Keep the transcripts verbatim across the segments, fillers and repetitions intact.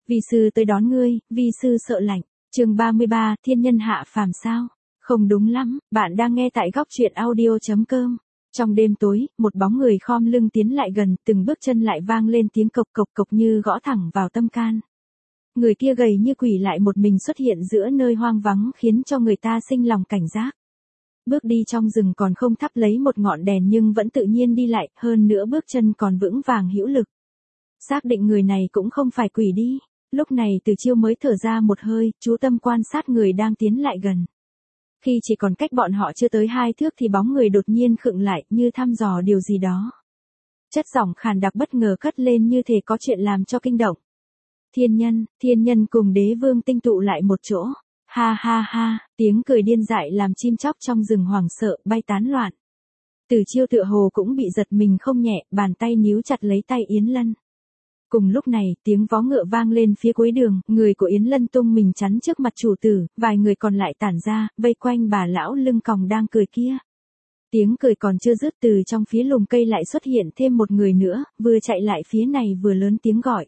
Vi sư tới đón ngươi, vi sư sợ lạnh. Chương ba mươi ba, thiên nhân hạ phàm sao? Không đúng lắm, bạn đang nghe tại góc truyện audio chấm com. Trong đêm tối, một bóng người khom lưng tiến lại gần, từng bước chân lại vang lên tiếng cộc cộc cộc như gõ thẳng vào tâm can. Người kia gầy như quỷ lại một mình xuất hiện giữa nơi hoang vắng khiến cho người ta sinh lòng cảnh giác. Bước đi trong rừng còn không thắp lấy một ngọn đèn nhưng vẫn tự nhiên đi lại, hơn nữa bước chân còn vững vàng hữu lực. Xác định người này cũng không phải quỷ đi. Lúc này Từ Chiêu mới thở ra một hơi, chú tâm quan sát người đang tiến lại gần. Khi chỉ còn cách bọn họ chưa tới hai thước thì bóng người đột nhiên khựng lại như thăm dò điều gì đó. Chất giọng khàn đặc bất ngờ cất lên như thể có chuyện làm cho kinh động. Thiên nhân, thiên nhân cùng đế vương tinh tụ lại một chỗ. Ha ha ha, tiếng cười điên dại làm chim chóc trong rừng hoảng sợ, bay tán loạn. Từ Chiêu tựa hồ cũng bị giật mình không nhẹ, bàn tay níu chặt lấy tay Yến Lân. Cùng lúc này, tiếng vó ngựa vang lên phía cuối đường, người của Yến Lân tung mình chắn trước mặt chủ tử, vài người còn lại tản ra, vây quanh bà lão lưng còng đang cười kia. Tiếng cười còn chưa dứt, từ trong phía lùm cây lại xuất hiện thêm một người nữa, vừa chạy lại phía này vừa lớn tiếng gọi.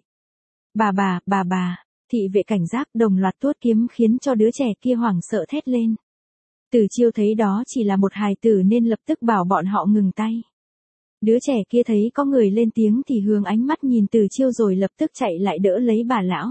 Bà bà, bà bà, thị vệ cảnh giác đồng loạt tuốt kiếm khiến cho đứa trẻ kia hoảng sợ thét lên. Từ Chiêu thấy đó chỉ là một hài tử nên lập tức bảo bọn họ ngừng tay. Đứa trẻ kia thấy có người lên tiếng thì hướng ánh mắt nhìn Từ Chiêu rồi lập tức chạy lại đỡ lấy bà lão.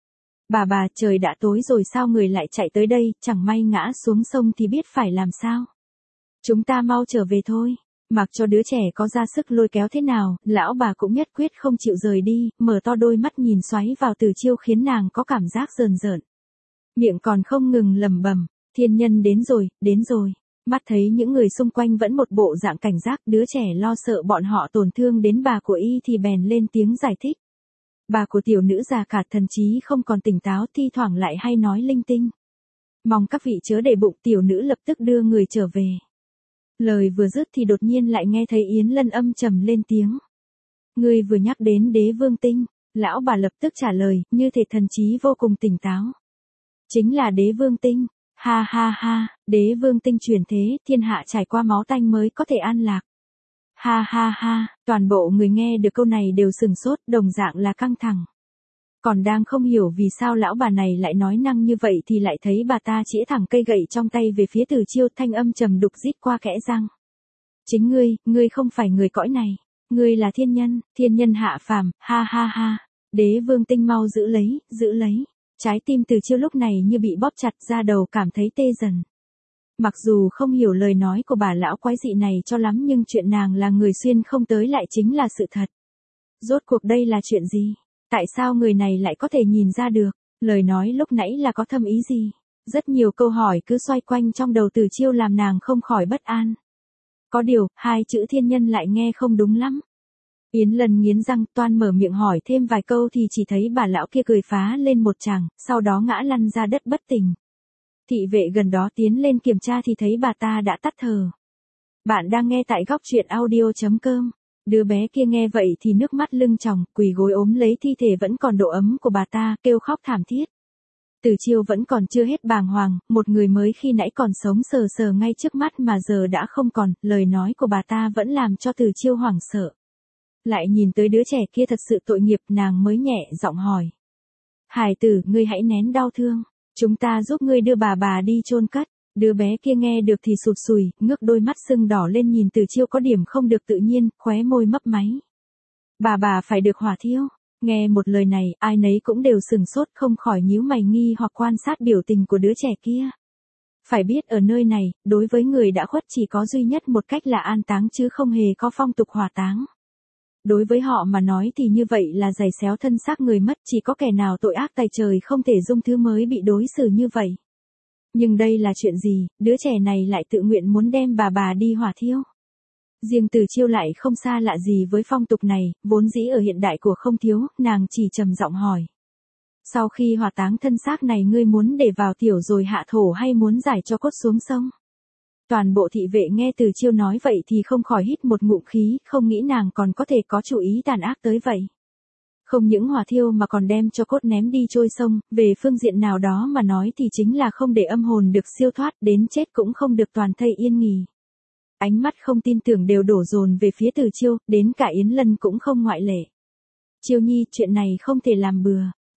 Bà bà, trời đã tối rồi sao người lại chạy tới đây, chẳng may ngã xuống sông thì biết phải làm sao. Chúng ta mau trở về thôi. Mặc cho đứa trẻ có ra sức lôi kéo thế nào, lão bà cũng nhất quyết không chịu rời đi, mở to đôi mắt nhìn xoáy vào Từ Chiêu khiến nàng có cảm giác rờn rợn. Miệng còn không ngừng lẩm bẩm, thiên nhân đến rồi, đến rồi. Mắt thấy những người xung quanh vẫn một bộ dạng cảnh giác, đứa trẻ lo sợ bọn họ tổn thương đến bà của y thì bèn lên tiếng giải thích. Bà của tiểu nữ già cả thần trí không còn tỉnh táo, thi thoảng lại hay nói linh tinh. Mong các vị chớ để bụng, tiểu nữ lập tức đưa người trở về. Lời vừa dứt thì đột nhiên lại nghe thấy Yến Lân âm trầm lên tiếng. Ngươi vừa nhắc đến đế vương tinh, lão bà lập tức trả lời, như thể thần trí vô cùng tỉnh táo. Chính là đế vương tinh. Ha ha ha, đế vương tinh truyền thế, thiên hạ trải qua máu tanh mới có thể an lạc. Ha ha ha, toàn bộ người nghe được câu này đều sừng sốt, đồng dạng là căng thẳng. Còn đang không hiểu vì sao lão bà này lại nói năng như vậy thì lại thấy bà ta chĩa thẳng cây gậy trong tay về phía Từ Chiêu, thanh âm trầm đục rít qua kẽ răng. Chính ngươi, ngươi không phải người cõi này, ngươi là thiên nhân, thiên nhân hạ phàm, ha ha ha, đế vương tinh mau giữ lấy, giữ lấy. Trái tim Từ Chiêu lúc này như bị bóp chặt, ra đầu cảm thấy tê dần. Mặc dù không hiểu lời nói của bà lão quái dị này cho lắm nhưng chuyện nàng là người xuyên không tới lại chính là sự thật. Rốt cuộc đây là chuyện gì? Tại sao người này lại có thể nhìn ra được? Lời nói lúc nãy là có thâm ý gì? Rất nhiều câu hỏi cứ xoay quanh trong đầu Từ Chiêu làm nàng không khỏi bất an. Có điều, hai chữ thiên nhân lại nghe không đúng lắm. Yến Lân nghiến răng toan mở miệng hỏi thêm vài câu thì chỉ thấy bà lão kia cười phá lên một tràng, sau đó ngã lăn ra đất bất tỉnh. Thị vệ gần đó tiến lên kiểm tra thì thấy bà ta đã tắt thở. Bạn đang nghe tại góc truyện audio chấm com. Đứa bé kia nghe vậy thì nước mắt lưng tròng, quỳ gối ốm lấy thi thể vẫn còn độ ấm của bà ta, kêu khóc thảm thiết. Từ Chiêu vẫn còn chưa hết bàng hoàng, một người mới khi nãy còn sống sờ sờ ngay trước mắt mà giờ đã không còn, lời nói của bà ta vẫn làm cho Từ Chiêu hoảng sợ. Lại nhìn tới đứa trẻ kia thật sự tội nghiệp, nàng mới nhẹ giọng hỏi. Hải tử, ngươi hãy nén đau thương, chúng ta giúp ngươi đưa bà bà đi chôn cất. Đứa bé kia nghe được thì sụt sùi, ngước đôi mắt sưng đỏ lên nhìn Từ Chiêu có điểm không được tự nhiên, khóe môi mấp máy. Bà bà phải được hỏa thiêu. Nghe một lời này, ai nấy cũng đều sừng sốt không khỏi nhíu mày nghi hoặc quan sát biểu tình của đứa trẻ kia. Phải biết ở nơi này, đối với người đã khuất chỉ có duy nhất một cách là an táng chứ không hề có phong tục hỏa táng. Đối với họ mà nói thì như vậy là giày xéo thân xác người mất, chỉ có kẻ nào tội ác tày trời không thể dung thứ mới bị đối xử như vậy. Nhưng đây là chuyện gì, đứa trẻ này lại tự nguyện muốn đem bà bà đi hỏa thiêu. Riêng Từ Chiêu lại không xa lạ gì với phong tục này, vốn dĩ ở hiện đại của không thiếu, nàng chỉ trầm giọng hỏi. Sau khi hỏa táng thân xác này ngươi muốn để vào tiểu rồi hạ thổ hay muốn giải cho cốt xuống sông? Toàn bộ thị vệ nghe Từ Chiêu nói vậy thì không khỏi hít một ngụm khí, không nghĩ nàng còn có thể có chủ ý tàn ác tới vậy. Không những hỏa thiêu mà còn đem cho cốt ném đi trôi sông, về phương diện nào đó mà nói thì chính là không để âm hồn được siêu thoát, đến chết cũng không được toàn thây yên nghỉ. Ánh mắt không tin tưởng đều đổ dồn về phía Từ Chiêu, đến cả Yến Lân cũng không ngoại lệ. Chiêu nhi, chuyện này không thể làm bừa.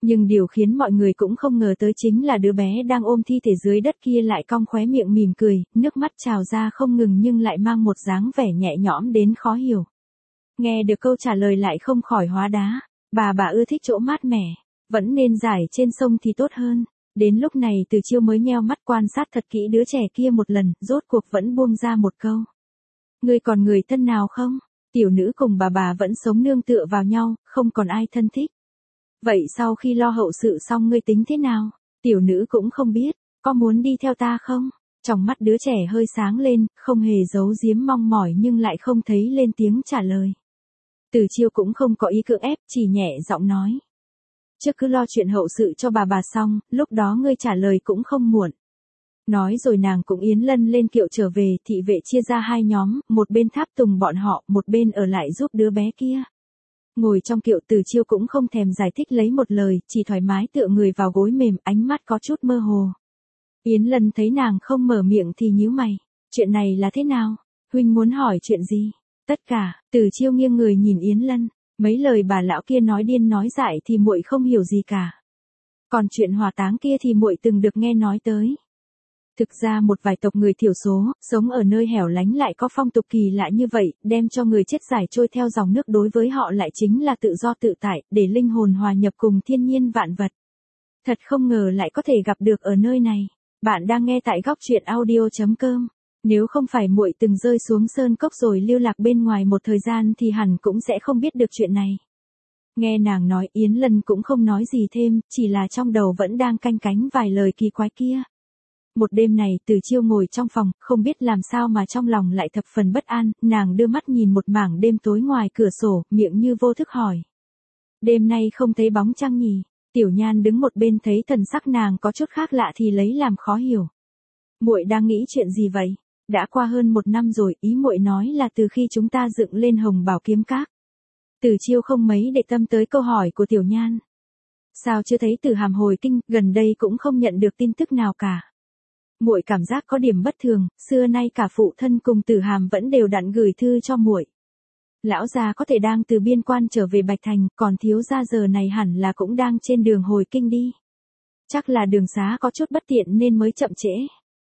Nhưng điều khiến mọi người cũng không ngờ tới chính là đứa bé đang ôm thi thể dưới đất kia lại cong khóe miệng mỉm cười, nước mắt trào ra không ngừng nhưng lại mang một dáng vẻ nhẹ nhõm đến khó hiểu. Nghe được câu trả lời lại không khỏi hóa đá, bà bà ưa thích chỗ mát mẻ, vẫn nên giải trên sông thì tốt hơn. Đến lúc này Từ Chiêu mới nheo mắt quan sát thật kỹ đứa trẻ kia một lần, rốt cuộc vẫn buông ra một câu. Ngươi còn người thân nào không? Tiểu nữ cùng bà bà vẫn sống nương tựa vào nhau, không còn ai thân thích. Vậy sau khi lo hậu sự xong ngươi tính thế nào? Tiểu nữ cũng không biết, có muốn đi theo ta không? Trong mắt đứa trẻ hơi sáng lên, không hề giấu giếm mong mỏi nhưng lại không thấy lên tiếng trả lời. Từ Chiêu cũng không có ý cưỡng ép, chỉ nhẹ giọng nói. Trước cứ lo chuyện hậu sự cho bà bà xong, lúc đó ngươi trả lời cũng không muộn. Nói rồi nàng cũng Yến Lân lên kiệu trở về, thị vệ chia ra hai nhóm, một bên tháp tùng bọn họ, một bên ở lại giúp đứa bé kia. Ngồi trong kiệu Từ Chiêu cũng không thèm giải thích lấy một lời, chỉ thoải mái tựa người vào gối mềm, ánh mắt có chút mơ hồ. Yến Lân thấy nàng không mở miệng thì nhíu mày. Chuyện này là thế nào? Huynh muốn hỏi chuyện gì? Tất cả. Từ Chiêu nghiêng người nhìn Yến Lân. Mấy lời bà lão kia nói điên nói dại thì muội không hiểu gì cả. Còn chuyện hỏa táng kia thì muội từng được nghe nói tới. Thực ra một vài tộc người thiểu số, sống ở nơi hẻo lánh lại có phong tục kỳ lạ như vậy, đem cho người chết giải trôi theo dòng nước đối với họ lại chính là tự do tự tại, để linh hồn hòa nhập cùng thiên nhiên vạn vật. Thật không ngờ lại có thể gặp được ở nơi này. Bạn đang nghe tại góc truyện audio chấm com. Nếu không phải muội từng rơi xuống sơn cốc rồi lưu lạc bên ngoài một thời gian thì hẳn cũng sẽ không biết được chuyện này. Nghe nàng nói Yến Lân cũng không nói gì thêm, chỉ là trong đầu vẫn đang canh cánh vài lời kỳ quái kia. Một đêm này Từ Chiêu ngồi trong phòng, không biết làm sao mà trong lòng lại thập phần bất an, nàng đưa mắt nhìn một mảng đêm tối ngoài cửa sổ, miệng như vô thức hỏi. Đêm nay không thấy bóng trăng nhỉ? Tiểu Nhan đứng một bên thấy thần sắc nàng có chút khác lạ thì lấy làm khó hiểu. Muội đang nghĩ chuyện gì vậy? Đã qua hơn một năm rồi, ý muội nói là từ khi chúng ta dựng lên Hồng Bảo Kiếm Các. Từ Chiêu không mấy để tâm tới câu hỏi của Tiểu Nhan. Sao chưa thấy Từ Hàm hồi kinh, gần đây cũng không nhận được tin tức nào cả. Muội cảm giác có điểm bất thường, xưa nay cả phụ thân cùng Từ Hàm vẫn đều đặn gửi thư cho muội. Lão gia có thể đang từ biên quan trở về Bạch Thành, còn thiếu gia giờ này hẳn là cũng đang trên đường hồi kinh đi. Chắc là đường xá có chút bất tiện nên mới chậm trễ.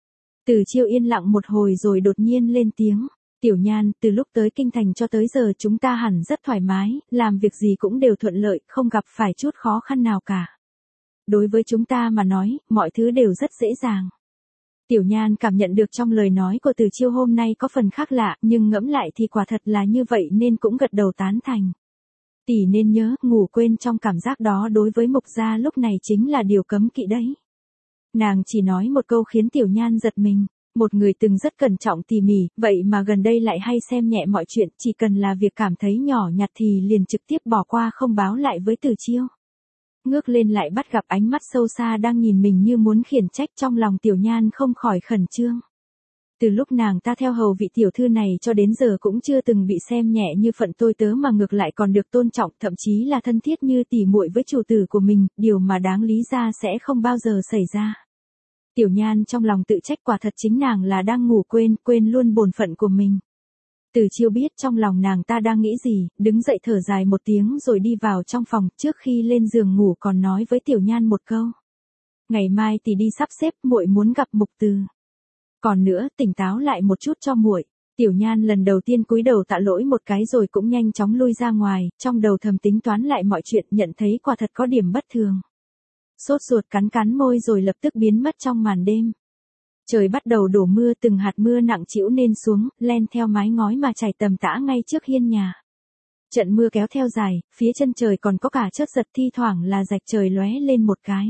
Từ Chiêu yên lặng một hồi rồi đột nhiên lên tiếng. Tiểu Nhan, từ lúc tới kinh thành cho tới giờ chúng ta hẳn rất thoải mái, làm việc gì cũng đều thuận lợi, không gặp phải chút khó khăn nào cả. Đối với chúng ta mà nói, mọi thứ đều rất dễ dàng. Tiểu Nhan cảm nhận được trong lời nói của Từ Chiêu hôm nay có phần khác lạ, nhưng ngẫm lại thì quả thật là như vậy nên cũng gật đầu tán thành. Tỷ nên nhớ, ngủ quên trong cảm giác đó đối với Mục gia lúc này chính là điều cấm kỵ đấy. Nàng chỉ nói một câu khiến Tiểu Nhan giật mình. Một người từng rất cẩn trọng tỉ mỉ, vậy mà gần đây lại hay xem nhẹ mọi chuyện, chỉ cần là việc cảm thấy nhỏ nhặt thì liền trực tiếp bỏ qua không báo lại với Từ Chiêu. Ngước lên lại bắt gặp ánh mắt sâu xa đang nhìn mình như muốn khiển trách, trong lòng Tiểu Nhan không khỏi khẩn trương. Từ lúc nàng ta theo hầu vị tiểu thư này cho đến giờ cũng chưa từng bị xem nhẹ như phận tôi tớ mà ngược lại còn được tôn trọng, thậm chí là thân thiết như tỉ muội với chủ tử của mình, điều mà đáng lý ra sẽ không bao giờ xảy ra. Tiểu Nhan trong lòng tự trách, quả thật chính nàng là đang ngủ quên, quên luôn bổn phận của mình. Từ Chiêu biết trong lòng nàng ta đang nghĩ gì, đứng dậy thở dài một tiếng rồi đi vào trong phòng, trước khi lên giường ngủ còn nói với Tiểu Nhan một câu. Ngày mai tỷ đi sắp xếp, muội muốn gặp Mục Từ. Còn nữa, tỉnh táo lại một chút cho muội. Tiểu Nhan lần đầu tiên cúi đầu tạ lỗi một cái rồi cũng nhanh chóng lui ra ngoài, trong đầu thầm tính toán lại mọi chuyện, nhận thấy quả thật có điểm bất thường. Sốt ruột cắn cắn môi rồi lập tức biến mất trong màn đêm. Trời bắt đầu đổ mưa, từng hạt mưa nặng trĩu nên xuống, len theo mái ngói mà chảy tầm tã ngay trước hiên nhà. Trận mưa kéo theo dài, phía chân trời còn có cả chớp giật, thi thoảng là rạch trời lóe lên một cái.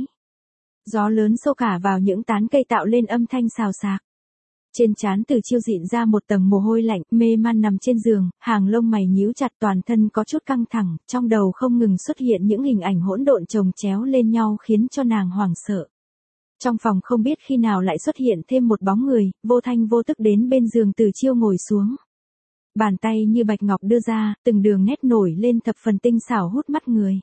Gió lớn xô cả vào những tán cây tạo lên âm thanh xào xạc. Trên trán Từ Chiêu dịn ra một tầng mồ hôi lạnh, mê man nằm trên giường, hàng lông mày nhíu chặt, toàn thân có chút căng thẳng, trong đầu không ngừng xuất hiện những hình ảnh hỗn độn chồng chéo lên nhau khiến cho nàng hoảng sợ. Trong phòng không biết khi nào lại xuất hiện thêm một bóng người, vô thanh vô tức đến bên giường Từ Chiêu ngồi xuống. Bàn tay như bạch ngọc đưa ra, từng đường nét nổi lên thập phần tinh xảo hút mắt người.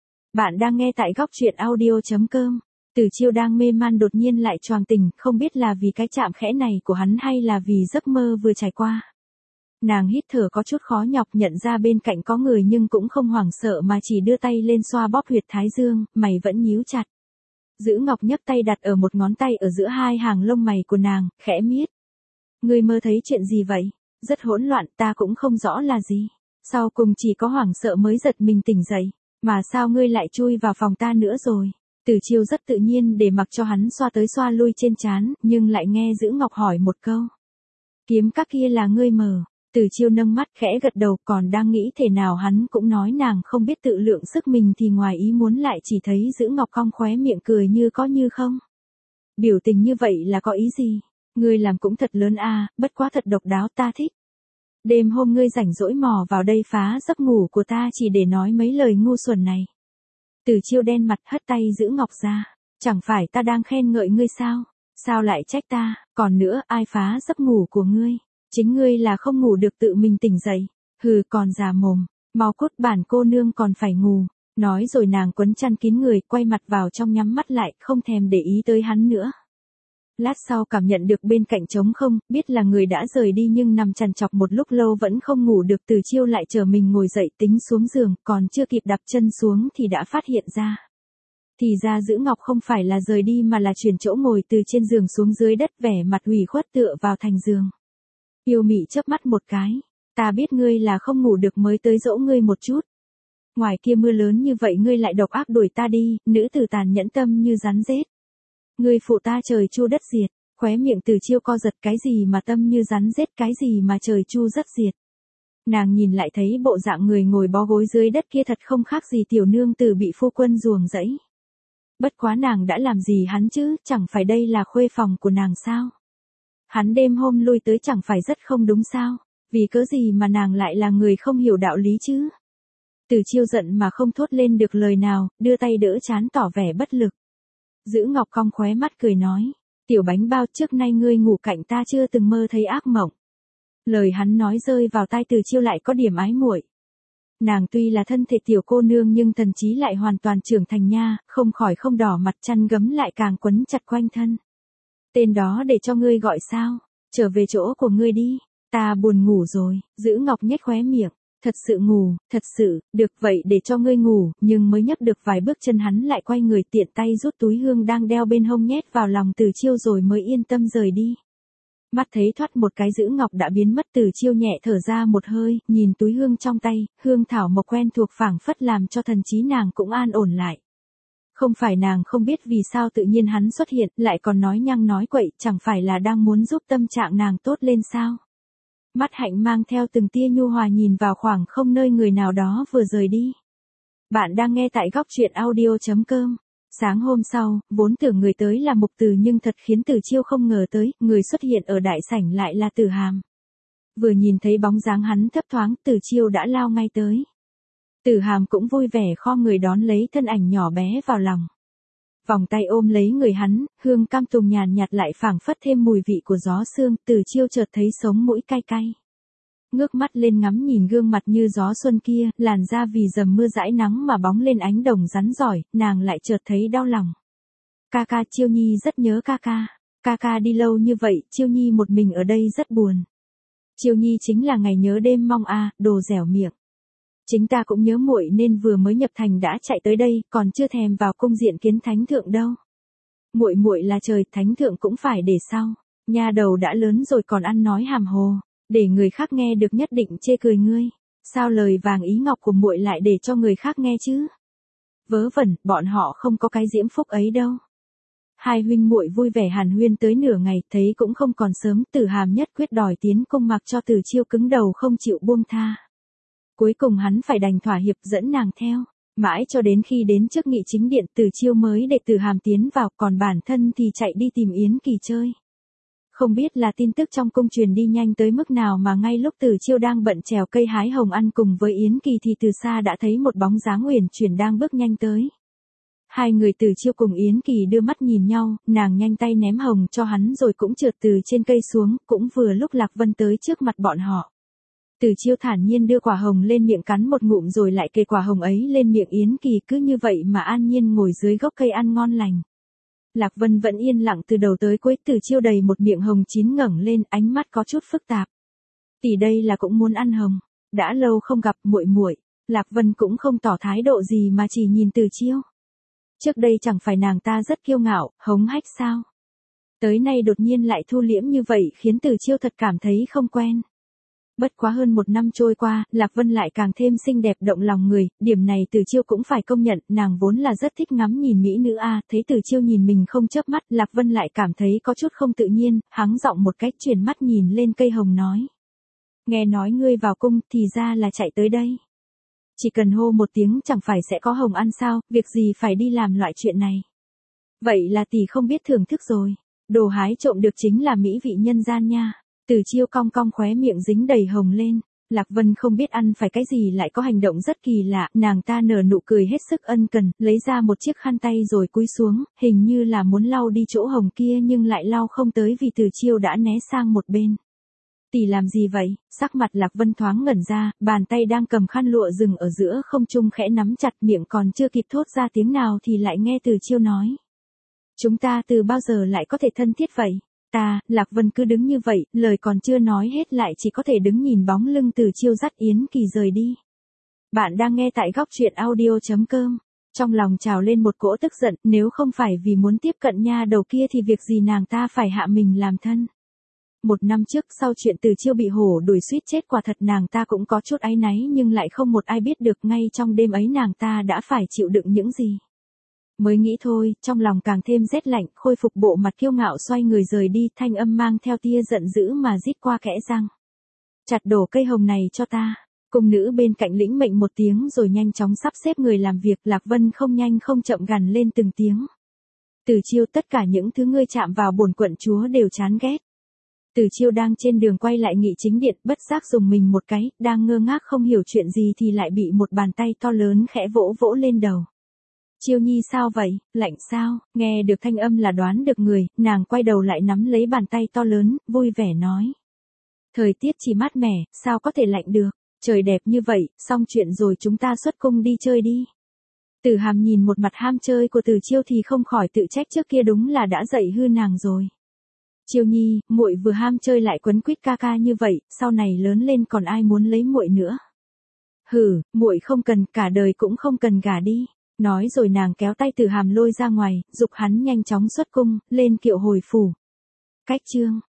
Bạn đang nghe tại góc truyện audio chấm com. Từ Chiêu đang mê man đột nhiên lại choàng tỉnh, không biết là vì cái chạm khẽ này của hắn hay là vì giấc mơ vừa trải qua. Nàng hít thở có chút khó nhọc, nhận ra bên cạnh có người nhưng cũng không hoảng sợ mà chỉ đưa tay lên xoa bóp huyệt thái dương, mày vẫn nhíu chặt. Giữ Ngọc nhấc tay đặt ở một ngón tay ở giữa hai hàng lông mày của nàng, khẽ miết. Ngươi mơ thấy chuyện gì vậy? Rất hỗn loạn, ta cũng không rõ là gì. Sau cùng chỉ có hoảng sợ mới giật mình tỉnh dậy. Mà sao ngươi lại chui vào phòng ta nữa rồi? Tử Chiêu rất tự nhiên để mặc cho hắn xoa tới xoa lui trên trán, nhưng lại nghe Giữ Ngọc hỏi một câu. Kiếm các kia là ngươi mở. Tử Chiêu nâng mắt khẽ gật đầu, còn đang nghĩ thể nào hắn cũng nói nàng không biết tự lượng sức mình thì ngoài ý muốn lại chỉ thấy Giữ Ngọc cong khóe miệng cười như có như không. Biểu tình như vậy là có ý gì? Ngươi làm cũng thật lớn a, bất quá thật độc đáo, ta thích. Đêm hôm ngươi rảnh rỗi mò vào đây phá giấc ngủ của ta chỉ để nói mấy lời ngu xuẩn này. Tử Chiêu đen mặt hất tay Giữ Ngọc ra. Chẳng phải ta đang khen ngợi ngươi sao? Sao lại trách ta? Còn nữa, ai phá giấc ngủ của ngươi? Chính ngươi là không ngủ được tự mình tỉnh dậy. Hừ, còn già mồm. Mau cút, bản cô nương còn phải ngủ. Nói rồi nàng quấn chăn kín người, quay mặt vào trong nhắm mắt lại, không thèm để ý tới hắn nữa. Lát sau cảm nhận được bên cạnh trống không, biết là người đã rời đi nhưng nằm trằn trọc một lúc lâu vẫn không ngủ được. Tử Chiêu lại chờ mình ngồi dậy tính xuống giường, còn chưa kịp đạp chân xuống thì đã phát hiện ra. Thì ra Giữ Ngọc không phải là rời đi mà là chuyển chỗ ngồi từ trên giường xuống dưới đất, vẻ mặt ủy khuất tựa vào thành giường. Yêu mị chớp mắt một cái, ta biết ngươi là không ngủ được mới tới dỗ ngươi một chút. Ngoài kia mưa lớn như vậy ngươi lại độc ác đuổi ta đi, nữ tử tàn nhẫn tâm như rắn rết. Ngươi phụ ta trời chu đất diệt, khóe miệng Tử Chiêu co giật, cái gì mà tâm như rắn rết, cái gì mà trời chu đất diệt. Nàng nhìn lại thấy bộ dạng người ngồi bó gối dưới đất kia thật không khác gì tiểu nương tử bị phu quân ruồng rẫy. Bất quá nàng đã làm gì hắn chứ, chẳng phải đây là khuê phòng của nàng sao? Hắn đêm hôm lui tới chẳng phải rất không đúng sao? Vì cớ gì mà nàng lại là người không hiểu đạo lý chứ? Tử Chiêu giận mà không thốt lên được lời nào, đưa tay đỡ trán tỏ vẻ bất lực. Giữ Ngọc cong khóe mắt cười nói, tiểu bánh bao, trước nay ngươi ngủ cạnh ta chưa từng mơ thấy ác mộng. Lời hắn nói rơi vào tai Tử Chiêu lại có điểm ái muội. Nàng tuy là thân thể tiểu cô nương nhưng thần trí lại hoàn toàn trưởng thành nha, không khỏi không đỏ mặt, chăn gấm lại càng quấn chặt quanh thân. Tên đó để cho ngươi gọi sao? Trở về chỗ của ngươi đi, ta buồn ngủ rồi. Giữ Ngọc nhếch khóe miệng, thật sự ngủ, thật sự, được vậy để cho ngươi ngủ, nhưng mới nhấc được vài bước chân hắn lại quay người tiện tay rút túi hương đang đeo bên hông nhét vào lòng Tử Chiêu rồi mới yên tâm rời đi. Mắt thấy thoát một cái Giữ Ngọc đã biến mất, Tử Chiêu nhẹ thở ra một hơi, nhìn túi hương trong tay, hương thảo mộc quen thuộc phảng phất làm cho thần trí nàng cũng an ổn lại. Không phải nàng không biết vì sao tự nhiên hắn xuất hiện, lại còn nói nhăng nói quậy, chẳng phải là đang muốn giúp tâm trạng nàng tốt lên sao? Mắt Hạnh mang theo từng tia nhu hòa nhìn vào khoảng không nơi người nào đó vừa rời đi. Bạn đang nghe tại góc truyện audio chấm com. Sáng hôm sau, vốn tưởng người tới là Mục Từ nhưng thật khiến Tử Chiêu không ngờ tới, người xuất hiện ở đại sảnh lại là Tử Hàm. Vừa nhìn thấy bóng dáng hắn thấp thoáng, Tử Chiêu đã lao ngay tới. Tử Hàm cũng vui vẻ khom người đón lấy thân ảnh nhỏ bé vào lòng. Vòng tay ôm lấy người hắn, hương cam tùng nhàn nhạt lại phảng phất thêm mùi vị của gió sương, Tử Chiêu chợt thấy sống mũi cay cay. Ngước mắt lên ngắm nhìn gương mặt như gió xuân kia, làn da vì dầm mưa dãi nắng mà bóng lên ánh đồng rắn rỏi, nàng lại chợt thấy đau lòng. Ca ca, Chiêu Nhi rất nhớ ca ca. Ca ca đi lâu như vậy, Chiêu Nhi một mình ở đây rất buồn. Chiêu Nhi chính là ngày nhớ đêm mong a, à, đồ dẻo miệng. Chính ta cũng nhớ muội nên vừa mới nhập thành đã chạy tới đây, còn chưa thèm vào cung diện kiến thánh thượng đâu. Muội muội là trời, thánh thượng cũng phải để sau. Nha đầu đã lớn rồi còn ăn nói hàm hồ, để người khác nghe được nhất định chê cười ngươi. Sao lời vàng ý ngọc của muội lại để cho người khác nghe chứ? Vớ vẩn, bọn họ không có cái diễm phúc ấy đâu. Hai huynh muội vui vẻ hàn huyên tới nửa ngày, thấy cũng không còn sớm, Tử Hàm nhất quyết đòi tiến cung mặc cho Tử Chiêu cứng đầu không chịu buông tha. Cuối cùng hắn phải đành thỏa hiệp dẫn nàng theo, mãi cho đến khi đến trước nghị chính điện, Tử Chiêu mới để Tử Hàm tiến vào, còn bản thân thì chạy đi tìm Yến Kỳ chơi. Không biết là tin tức trong cung truyền đi nhanh tới mức nào mà ngay lúc Tử Chiêu đang bận trèo cây hái hồng ăn cùng với Yến Kỳ thì từ xa đã thấy một bóng dáng uyển chuyển đang bước nhanh tới. Hai người Tử Chiêu cùng Yến Kỳ đưa mắt nhìn nhau, nàng nhanh tay ném hồng cho hắn rồi cũng trượt từ trên cây xuống, cũng vừa lúc Lạc Vân tới trước mặt bọn họ. Tử Chiêu thản nhiên đưa quả hồng lên miệng cắn một ngụm rồi lại kề quả hồng ấy lên miệng Yến Kỳ, cứ như vậy mà an nhiên ngồi dưới gốc cây ăn ngon lành. Lạc Vân vẫn yên lặng từ đầu tới cuối, Tử Chiêu đầy một miệng hồng chín ngẩng lên, ánh mắt có chút phức tạp. Tỷ đây là cũng muốn ăn hồng. Đã lâu không gặp muội muội. Lạc Vân cũng không tỏ thái độ gì mà chỉ nhìn Từ Chiêu. Trước đây chẳng phải nàng ta rất kiêu ngạo, hống hách sao? Tới nay đột nhiên lại thu liễm như vậy khiến Từ Chiêu thật cảm thấy không quen. Bất quá hơn một năm trôi qua, Lạc Vân lại càng thêm xinh đẹp động lòng người, điểm này Từ Chiêu cũng phải công nhận, nàng vốn là rất thích ngắm nhìn mỹ nữ a, thấy Từ Chiêu nhìn mình không chớp mắt, Lạc Vân lại cảm thấy có chút không tự nhiên, hắng giọng một cách chuyển mắt nhìn lên cây hồng nói. Nghe nói ngươi vào cung thì ra là chạy tới đây. Chỉ cần hô một tiếng chẳng phải sẽ có hồng ăn sao, việc gì phải đi làm loại chuyện này. Vậy là tỷ không biết thưởng thức rồi, đồ hái trộm được chính là mỹ vị nhân gian nha. Từ Chiêu cong cong khóe miệng dính đầy hồng lên, Lạc Vân không biết ăn phải cái gì lại có hành động rất kỳ lạ, nàng ta nở nụ cười hết sức ân cần, lấy ra một chiếc khăn tay rồi cúi xuống, hình như là muốn lau đi chỗ hồng kia nhưng lại lau không tới vì Từ Chiêu đã né sang một bên. Tỷ làm gì vậy? Sắc mặt Lạc Vân thoáng ngẩn ra, bàn tay đang cầm khăn lụa dừng ở giữa không trung khẽ nắm chặt, miệng còn chưa kịp thốt ra tiếng nào thì lại nghe Từ Chiêu nói. Chúng ta từ bao giờ lại có thể thân thiết vậy? Ta, Lạc Vân cứ đứng như vậy, lời còn chưa nói hết lại chỉ có thể đứng nhìn bóng lưng Từ Chiêu dắt Yến Kỳ rời đi. Bạn đang nghe tại góc truyện audio chấm com. Trong lòng trào lên một cỗ tức giận, nếu không phải vì muốn tiếp cận nha đầu kia thì việc gì nàng ta phải hạ mình làm thân. Một năm trước sau chuyện Từ Chiêu bị hổ đuổi suýt chết, quả thật nàng ta cũng có chút áy náy nhưng lại không một ai biết được ngay trong đêm ấy nàng ta đã phải chịu đựng những gì. Mới nghĩ thôi, trong lòng càng thêm rét lạnh, khôi phục bộ mặt kiêu ngạo xoay người rời đi, thanh âm mang theo tia giận dữ mà rít qua kẽ răng. Chặt đổ cây hồng này cho ta. Cung nữ bên cạnh lĩnh mệnh một tiếng rồi nhanh chóng sắp xếp người làm việc, Lạc Vân không nhanh không chậm gằn lên từng tiếng. Từ Chiêu, tất cả những thứ ngươi chạm vào bổn quận chúa đều chán ghét. Từ Chiêu đang trên đường quay lại Nghị Chính Điện, bất giác dùng mình một cái, đang ngơ ngác không hiểu chuyện gì thì lại bị một bàn tay to lớn khẽ vỗ vỗ lên đầu. Chiêu nhi sao vậy, lạnh sao? Nghe được thanh âm là đoán được người, nàng quay đầu lại nắm lấy bàn tay to lớn, vui vẻ nói. Thời tiết chỉ mát mẻ, sao có thể lạnh được, trời đẹp như vậy, xong chuyện rồi chúng ta xuất cung đi chơi đi. Tử Hàm nhìn một mặt ham chơi của Từ Chiêu thì không khỏi tự trách trước kia đúng là đã dạy hư nàng rồi. Chiêu nhi, muội vừa ham chơi lại quấn quýt ca ca như vậy, sau này lớn lên còn ai muốn lấy muội nữa? Hừ, muội không cần, cả đời cũng không cần gả đi. Nói rồi nàng kéo tay Tử Hàm lôi ra ngoài, giục hắn nhanh chóng xuất cung, lên kiệu hồi phủ. Cách chương